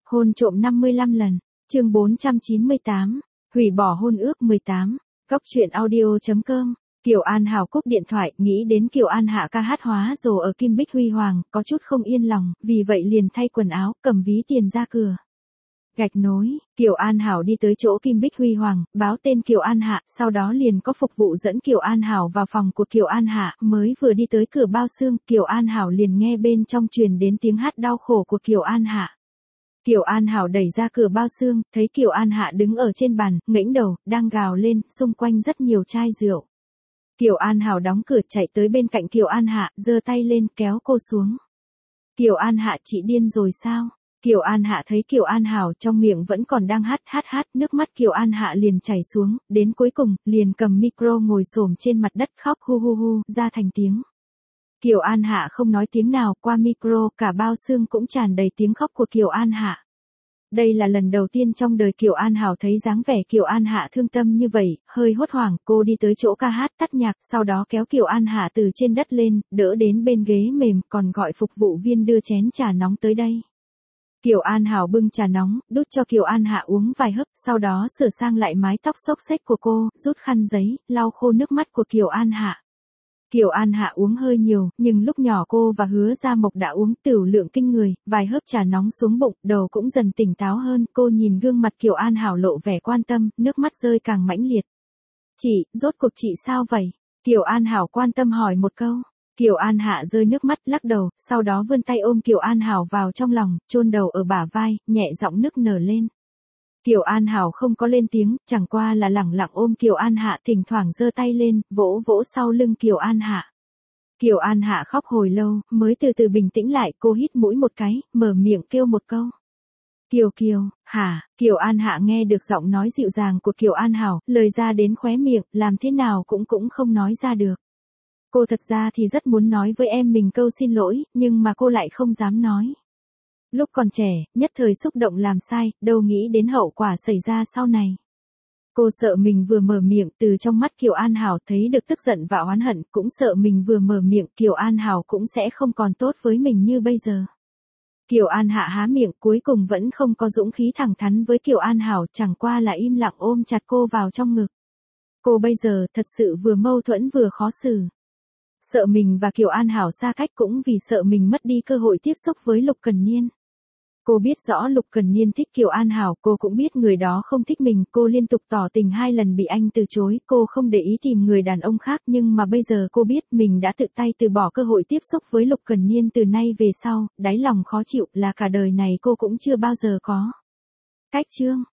Hôn trộm 55 lần. Chương 498. Hủy bỏ hôn ước 18. Góc truyện audio.com. Kiều An Hảo cúp điện thoại, nghĩ đến Kiều An Hạ ca hát hóa rồ ở Kim Bích Huy Hoàng, có chút không yên lòng, vì vậy liền thay quần áo, cầm ví tiền ra cửa. Gạch nối, Kiều An Hảo đi tới chỗ Kim Bích Huy Hoàng, báo tên Kiều An Hạ, sau đó liền có phục vụ dẫn Kiều An Hảo vào phòng của Kiều An Hạ, mới vừa đi tới cửa bao xương, Kiều An Hảo liền nghe bên trong truyền đến tiếng hát đau khổ của Kiều An Hạ. Kiều An Hảo đẩy ra cửa bao xương, thấy Kiều An Hạ đứng ở trên bàn, ngẩng đầu, đang gào lên, xung quanh rất nhiều chai rượu. Kiều An Hảo đóng cửa chạy tới bên cạnh Kiều An Hạ, giơ tay lên kéo cô xuống. Kiều An Hạ, chị điên rồi sao? Kiều An Hạ thấy Kiều An Hảo trong miệng vẫn còn đang hát, nước mắt Kiều An Hạ liền chảy xuống, đến cuối cùng, liền cầm micro ngồi xổm trên mặt đất khóc hu hu hu, ra thành tiếng. Kiều An Hạ không nói tiếng nào, qua micro, cả bao xương cũng tràn đầy tiếng khóc của Kiều An Hạ. Đây là lần đầu tiên trong đời Kiều An Hảo thấy dáng vẻ Kiều An Hạ thương tâm như vậy, hơi hốt hoảng, cô đi tới chỗ ca hát tắt nhạc, sau đó kéo Kiều An Hạ từ trên đất lên, đỡ đến bên ghế mềm, còn gọi phục vụ viên đưa chén trà nóng tới đây. Kiều An Hảo bưng trà nóng, đút cho Kiều An Hạ uống vài hớp, sau đó sửa sang lại mái tóc xốc xếch của cô, rút khăn giấy, lau khô nước mắt của Kiều An Hạ. Kiều An Hạ uống hơi nhiều, nhưng lúc nhỏ cô và Hứa Gia Mộc đã uống tửu lượng kinh người, vài hớp trà nóng xuống bụng, đầu cũng dần tỉnh táo hơn, cô nhìn gương mặt Kiều An Hảo lộ vẻ quan tâm, nước mắt rơi càng mãnh liệt. Chị, rốt cuộc chị sao vậy? Kiều An Hảo quan tâm hỏi một câu. Kiều An Hạ rơi nước mắt, lắc đầu, sau đó vươn tay ôm Kiều An Hảo vào trong lòng, chôn đầu ở bả vai, nhẹ giọng nức nở lên. Kiều An Hảo không có lên tiếng, chẳng qua là lẳng lặng ôm Kiều An Hạ, thỉnh thoảng giơ tay lên, vỗ vỗ sau lưng Kiều An Hạ. Kiều An Hạ khóc hồi lâu, mới từ từ bình tĩnh lại, cô hít mũi một cái, mở miệng kêu một câu. Kiều Kiều, hả? Kiều An Hạ nghe được giọng nói dịu dàng của Kiều An Hảo, lời ra đến khóe miệng, làm thế nào cũng không nói ra được. Cô thật ra thì rất muốn nói với em mình câu xin lỗi, nhưng mà cô lại không dám nói. Lúc còn trẻ, nhất thời xúc động làm sai, đâu nghĩ đến hậu quả xảy ra sau này. Cô sợ mình vừa mở miệng, từ trong mắt Kiều An Hảo thấy được tức giận và oán hận, cũng sợ mình vừa mở miệng, Kiều An Hảo cũng sẽ không còn tốt với mình như bây giờ. Kiều An Hạ há miệng, cuối cùng vẫn không có dũng khí thẳng thắn với Kiều An Hảo, chẳng qua là im lặng ôm chặt cô vào trong ngực. Cô bây giờ thật sự vừa mâu thuẫn vừa khó xử. Sợ mình và Kiều An Hảo xa cách cũng vì sợ mình mất đi cơ hội tiếp xúc với Lục Cần Niên. Cô biết rõ Lục Cần Niên thích Kiều An Hảo, cô cũng biết người đó không thích mình, cô liên tục tỏ tình 2 lần bị anh từ chối, cô không để ý tìm người đàn ông khác, nhưng mà bây giờ cô biết mình đã tự tay từ bỏ cơ hội tiếp xúc với Lục Cần Niên từ nay về sau, đáy lòng khó chịu là cả đời này cô cũng chưa bao giờ có. Cách chương